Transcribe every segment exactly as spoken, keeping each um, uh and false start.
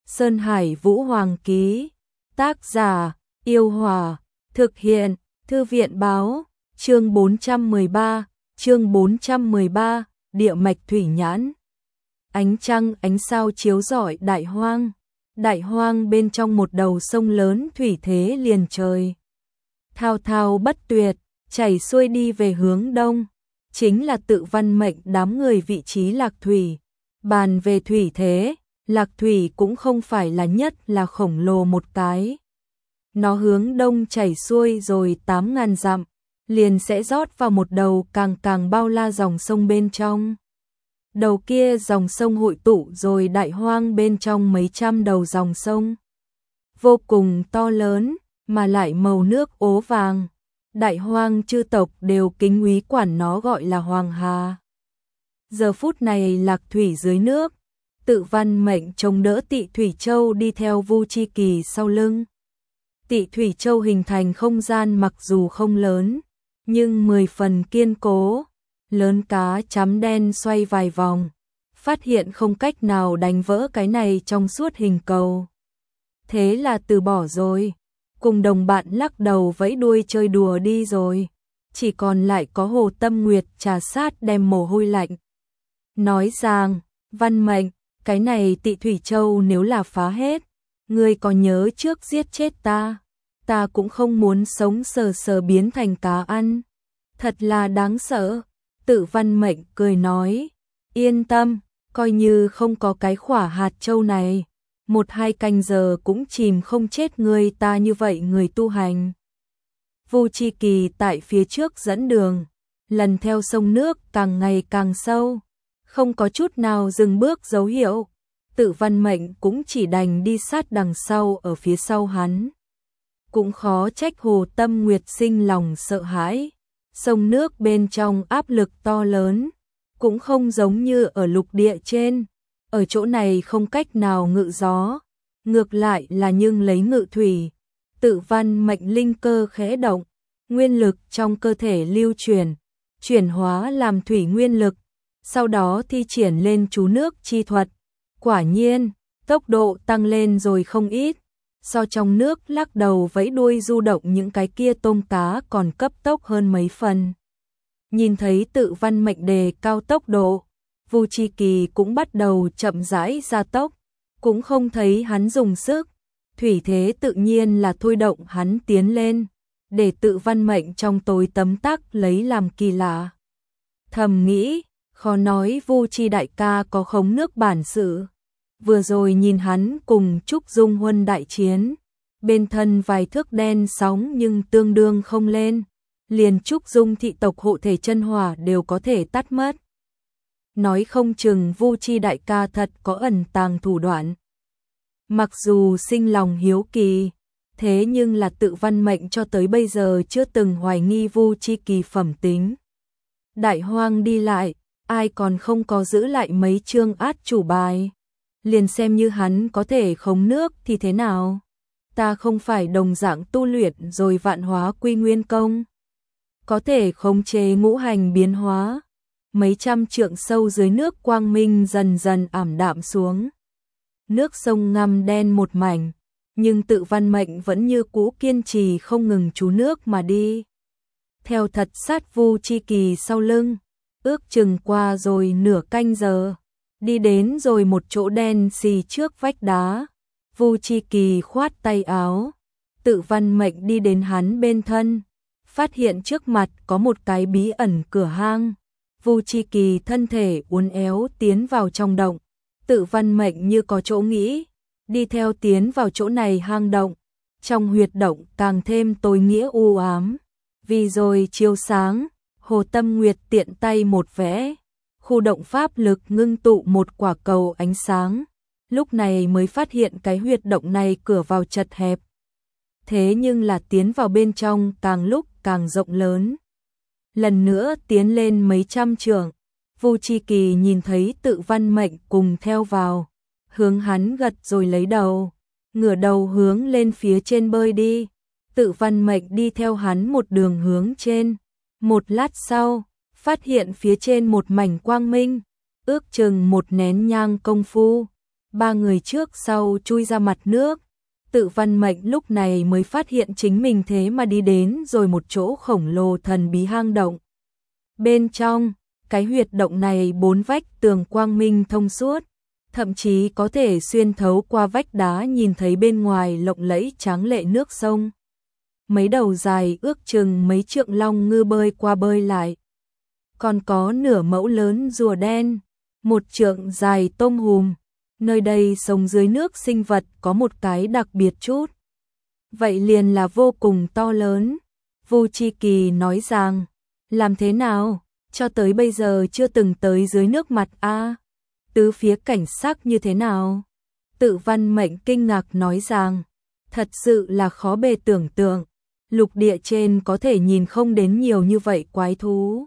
Sơn Hải Vũ Hoàng ký. Tác giả: Yêu Hòa. Thực hiện: Thư viện báo. Chương bốn trăm mười ba. Chương bốn trăm mười ba. Địa mạch thủy nhãn. Ánh trăng ánh sao chiếu rọi đại hoang. Đại hoang bên trong một đầu sông lớn thủy thế liền trời. Thao thao bất tuyệt, chảy xuôi đi về hướng đông. Chính là tự văn mệnh đám người vị trí lạc thủy. Bàn về thủy thế, lạc thủy cũng không phải là nhất là khổng lồ một cái. Nó hướng đông chảy xuôi rồi tám ngàn dặm, liền sẽ rót vào một đầu càng càng bao la dòng sông bên trong. Đầu kia dòng sông hội tụ rồi đại hoang bên trong mấy trăm đầu dòng sông. Vô cùng to lớn, mà lại màu nước ố vàng. Đại hoang chư tộc đều kính úy quản nó gọi là Hoàng Hà. Giờ phút này lạc thủy dưới nước, tự văn mệnh chống đỡ Tị Thủy Châu đi theo Vu Chi Kỳ sau lưng. Tị Thủy Châu hình thành không gian mặc dù không lớn, nhưng mười phần kiên cố. Lớn cá chấm đen xoay vài vòng, phát hiện không cách nào đánh vỡ cái này trong suốt hình cầu. Thế là từ bỏ rồi, cùng đồng bạn lắc đầu vẫy đuôi chơi đùa đi rồi. Chỉ còn lại có Hồ Tâm Nguyệt trà sát đem mồ hôi lạnh. Nói rằng, văn mệnh, cái này Tị Thủy Châu nếu là phá hết, ngươi có nhớ trước giết chết ta, ta cũng không muốn sống sờ sờ biến thành cá ăn. Thật là đáng sợ. Tự văn mệnh cười nói, yên tâm, coi như không có cái khỏa hạt châu này, một hai canh giờ cũng chìm không chết người ta như vậy người tu hành. Vu Chi Kỳ tại phía trước dẫn đường, lần theo sông nước càng ngày càng sâu, không có chút nào dừng bước dấu hiệu. Tự văn mệnh cũng chỉ đành đi sát đằng sau ở phía sau hắn. Cũng khó trách Hồ Tâm Nguyệt sinh lòng sợ hãi. Sông nước bên trong áp lực to lớn, cũng không giống như ở lục địa trên. Ở chỗ này không cách nào ngự gió, ngược lại là nhưng lấy ngự thủy. Tự văn mệnh linh cơ khẽ động, nguyên lực trong cơ thể lưu chuyển, chuyển hóa làm thủy nguyên lực, sau đó thi triển lên chú nước chi thuật. Quả nhiên, tốc độ tăng lên rồi không ít. So trong nước lắc đầu vẫy đuôi du động những cái kia tôm cá còn cấp tốc hơn mấy phần. Nhìn thấy tự văn mệnh đề cao tốc độ, Vu Chi Kỳ cũng bắt đầu chậm rãi gia tốc, cũng không thấy hắn dùng sức. Thủy thế tự nhiên là thôi động hắn tiến lên, để tự văn mệnh trong tối tấm tắc lấy làm kỳ lạ. Thầm nghĩ, khó nói Vu Chi đại ca có khống nước bản sự. Vừa rồi nhìn hắn cùng Trúc Dung Huân đại chiến, bên thân vài thước đen sóng nhưng tương đương không lên, liền Trúc Dung thị tộc hộ thể chân hỏa đều có thể tắt mất. Nói không chừng Vu Chi đại ca thật có ẩn tàng thủ đoạn. Mặc dù sinh lòng hiếu kỳ, thế nhưng là tự văn mệnh cho tới bây giờ chưa từng hoài nghi Vu Chi Kỳ phẩm tính. Đại hoang đi lại, ai còn không có giữ lại mấy chương át chủ bài. Liền xem như hắn có thể khống nước thì thế nào? Ta không phải đồng dạng tu luyện rồi vạn hóa quy nguyên công. Có thể khống chế ngũ hành biến hóa. Mấy trăm trượng sâu dưới nước quang minh dần dần ảm đạm xuống. Nước sông ngăm đen một mảnh, nhưng tự văn mệnh vẫn như cũ kiên trì không ngừng trú nước mà đi. Theo thật sát Vu Chi Kỳ sau lưng, ước chừng qua rồi nửa canh giờ. Đi đến rồi một chỗ đen xì trước vách đá. Vu Chi Kỳ khoát tay áo, tự văn mệnh đi đến hắn bên thân, phát hiện trước mặt có một cái bí ẩn cửa hang. Vu Chi Kỳ thân thể uốn éo tiến vào trong động, tự văn mệnh như có chỗ nghĩ, đi theo tiến vào chỗ này hang động. Trong huyệt động càng thêm tối nghĩa u ám, vì rồi chiếu sáng, Hồ Tâm Nguyệt tiện tay một vẽ. Khu động pháp lực ngưng tụ một quả cầu ánh sáng, lúc này mới phát hiện cái huyệt động này cửa vào chật hẹp. Thế nhưng là tiến vào bên trong càng lúc càng rộng lớn. Lần nữa tiến lên mấy trăm trượng, Vu Chi Kỳ nhìn thấy tự văn mệnh cùng theo vào, hướng hắn gật rồi lấy đầu, ngửa đầu hướng lên phía trên bơi đi. Tự văn mệnh đi theo hắn một đường hướng trên, một lát sau, phát hiện phía trên một mảnh quang minh, ước chừng một nén nhang công phu, ba người trước sau chui ra mặt nước. Tự Văn Mệnh lúc này mới phát hiện chính mình thế mà đi đến rồi một chỗ khổng lồ thần bí hang động. Bên trong, cái huyệt động này bốn vách tường quang minh thông suốt, thậm chí có thể xuyên thấu qua vách đá nhìn thấy bên ngoài lộng lẫy tráng lệ nước sông. Mấy đầu dài ước chừng mấy trượng long ngư bơi qua bơi lại. Còn có nửa mẫu lớn rùa đen, một trượng dài tôm hùm. Nơi đây sống dưới nước sinh vật có một cái đặc biệt chút. Vậy liền là vô cùng to lớn. Vu Chi Kỳ nói rằng, làm thế nào, cho tới bây giờ chưa từng tới dưới nước mặt a à? Tứ phía cảnh sắc như thế nào? Tự Văn Mệnh kinh ngạc nói rằng, thật sự là khó bề tưởng tượng, lục địa trên có thể nhìn không đến nhiều như vậy quái thú.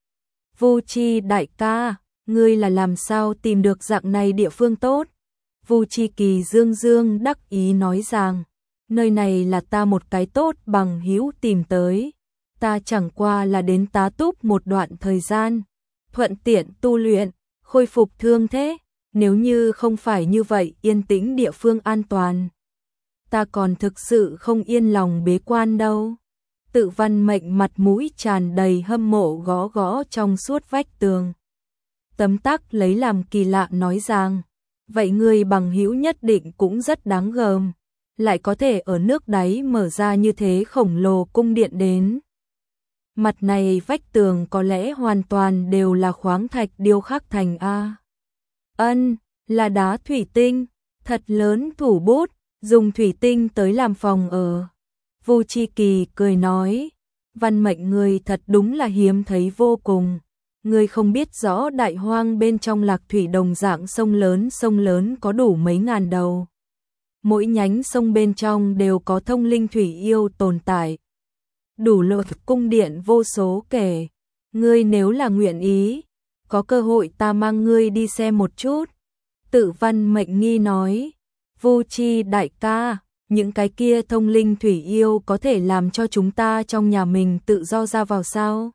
Vu Chi đại ca, ngươi là làm sao tìm được dạng này địa phương tốt? Vu Chi Kỳ dương dương đắc ý nói rằng, nơi này là ta một cái tốt bằng hữu tìm tới. Ta chẳng qua là đến tá túc một đoạn thời gian, thuận tiện tu luyện, khôi phục thương thế. Nếu như không phải như vậy yên tĩnh địa phương an toàn, ta còn thực sự không yên lòng bế quan đâu. Tự Văn Mệnh mặt mũi tràn đầy hâm mộ gõ gõ trong suốt vách tường. Tấm tắc lấy làm kỳ lạ nói rằng, vậy người bằng hữu nhất định cũng rất đáng gờm, lại có thể ở nước đáy mở ra như thế khổng lồ cung điện đến. Mặt này vách tường có lẽ hoàn toàn đều là khoáng thạch điêu khắc thành a. Ân, là đá thủy tinh, thật lớn thủ bút, dùng thủy tinh tới làm phòng ở. Vu Chi Kỳ cười nói, Văn Mệnh người thật đúng là hiếm thấy vô cùng. Người không biết rõ đại hoang bên trong Lạc Thủy đồng dạng sông lớn sông lớn có đủ mấy ngàn đầu. Mỗi nhánh sông bên trong đều có thông linh thủy yêu tồn tại. Đủ lột cung điện vô số kể. Ngươi nếu là nguyện ý, có cơ hội ta mang ngươi đi xem một chút. Tự Văn Mệnh nghi nói, Vu Chi đại ca, những cái kia thông linh thủy yêu có thể làm cho chúng ta trong nhà mình tự do ra vào sao?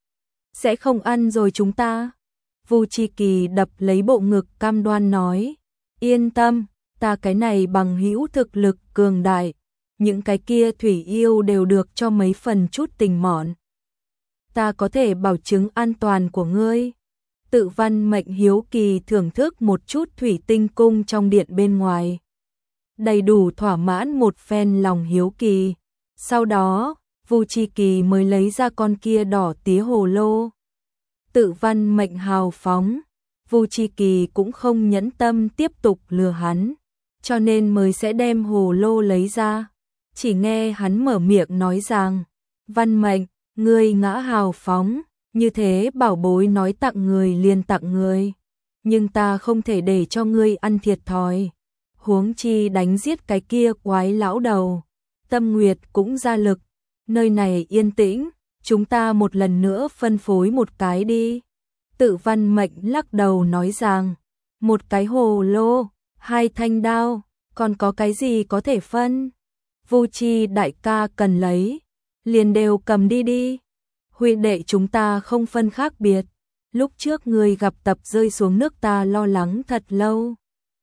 Sẽ không ăn rồi chúng ta. Vu Chi Kỳ đập lấy bộ ngực cam đoan nói, yên tâm, ta cái này bằng hữu thực lực cường đại, những cái kia thủy yêu đều được cho mấy phần chút tình mọn. Ta có thể bảo chứng an toàn của ngươi. Tự Văn Mệnh hiếu kỳ thưởng thức một chút thủy tinh cung trong điện bên ngoài. Đầy đủ thỏa mãn một phen lòng hiếu kỳ. Sau đó, Vu Chi Kỳ mới lấy ra con kia đỏ tía hồ lô. Tự Văn Mệnh hào phóng, Vu Chi Kỳ cũng không nhẫn tâm tiếp tục lừa hắn, cho nên mới sẽ đem hồ lô lấy ra. Chỉ nghe hắn mở miệng nói rằng, Văn Mệnh, ngươi ngã hào phóng, như thế bảo bối nói tặng người liền tặng người. Nhưng ta không thể để cho ngươi ăn thiệt thòi. Huống chi đánh giết cái kia quái lão đầu. Tâm Nguyệt cũng ra lực. Nơi này yên tĩnh, chúng ta một lần nữa phân phối một cái đi. Tự Văn Mệnh lắc đầu nói rằng, một cái hồ lô, hai thanh đao, còn có cái gì có thể phân? Vu Chi đại ca cần lấy, liền đều cầm đi đi. Huynh đệ chúng ta không phân khác biệt. Lúc trước ngươi gặp tập rơi xuống nước ta lo lắng thật lâu.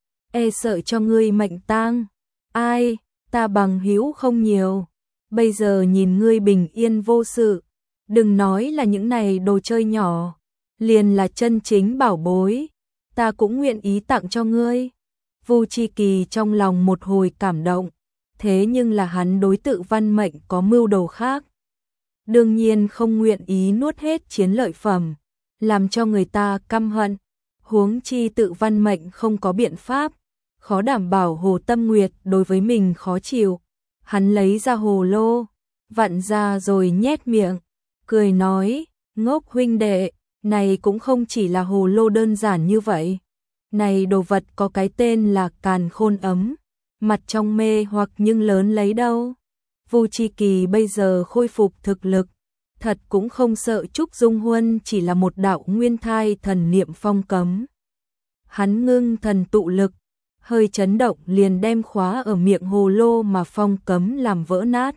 E sợ cho ngươi mệnh tang. Ai, ta bằng hữu không nhiều. Bây giờ nhìn ngươi bình yên vô sự. Đừng nói là những này đồ chơi nhỏ. Liền là chân chính bảo bối. Ta cũng nguyện ý tặng cho ngươi. Vu Chi Kỳ trong lòng một hồi cảm động. Thế nhưng là hắn đối Tự Văn Mệnh có mưu đồ khác. Đương nhiên không nguyện ý nuốt hết chiến lợi phẩm, làm cho người ta căm hận. Huống chi Tự Văn Mệnh không có biện pháp, khó đảm bảo Hồ Tâm Nguyệt đối với mình khó chịu. Hắn lấy ra hồ lô, vặn ra rồi nhét miệng, cười nói, ngốc huynh đệ, này cũng không chỉ là hồ lô đơn giản như vậy. Này đồ vật có cái tên là Càn Khôn Ấm, mặt trong mê hoặc nhưng lớn lấy đâu. Vu Chi Kỳ bây giờ khôi phục thực lực, thật cũng không sợ Trúc Dung Huân chỉ là một đạo nguyên thai thần niệm phong cấm. Hắn ngưng thần tụ lực, hơi chấn động liền đem khóa ở miệng hồ lô mà phong cấm làm vỡ nát.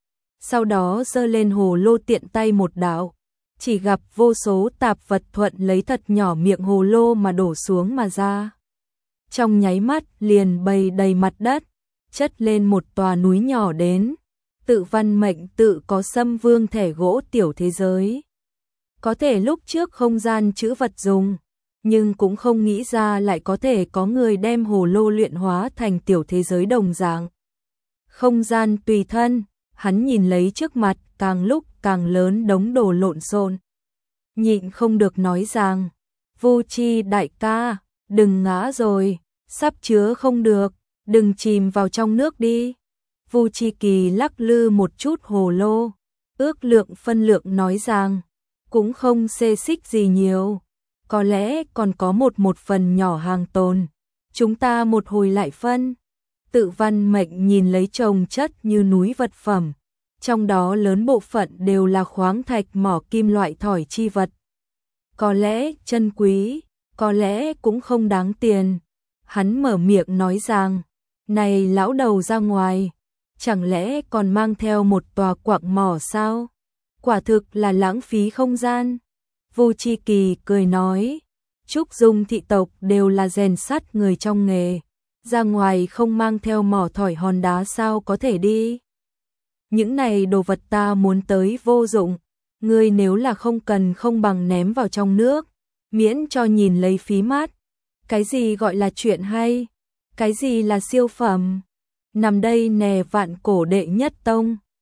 Sau đó giơ lên hồ lô tiện tay một đạo, chỉ gặp vô số tạp vật thuận lấy thật nhỏ miệng hồ lô mà đổ xuống mà ra. trong nháy mắt liền bày đầy mặt đất, chất lên một tòa núi nhỏ đến. Tự văn mệnh tự có xâm vương thẻ gỗ tiểu thế giới. Có thể lúc trước không gian chữ vật dùng, nhưng cũng không nghĩ ra lại có thể có người đem hồ lô luyện hóa thành tiểu thế giới đồng dạng. Không gian tùy thân, hắn nhìn lấy trước mặt càng lúc càng lớn đống đồ lộn xộn, nhịn không được nói rằng, Vu Chi đại ca, đừng ngã rồi, sắp chứa không được, đừng chìm vào trong nước đi. Vu Chi Kỳ lắc lư một chút hồ lô, ước lượng phân lượng nói rằng, cũng không xê xích gì nhiều, có lẽ còn có một một phần nhỏ hàng tồn, chúng ta một hồi lại phân. Tự văn mệnh nhìn lấy chồng chất như núi vật phẩm, trong đó lớn bộ phận đều là khoáng thạch mỏ kim loại thỏi chi vật. Có lẽ chân quý, có lẽ cũng không đáng tiền. Hắn mở miệng nói rằng, này lão đầu ra ngoài, chẳng lẽ còn mang theo một tòa quặng mỏ sao? Quả thực là lãng phí không gian. Vu Chi Kỳ cười nói, Trúc Dung thị tộc đều là rèn sắt người trong nghề, ra ngoài không mang theo mỏ thỏi hòn đá sao có thể đi. Những này đồ vật ta muốn tới vô dụng, ngươi nếu là không cần không bằng ném vào trong nước, miễn cho nhìn lấy phí mát. Cái gì gọi là chuyện hay? Cái gì là siêu phẩm? Nằm đây nè vạn cổ đệ nhất tông,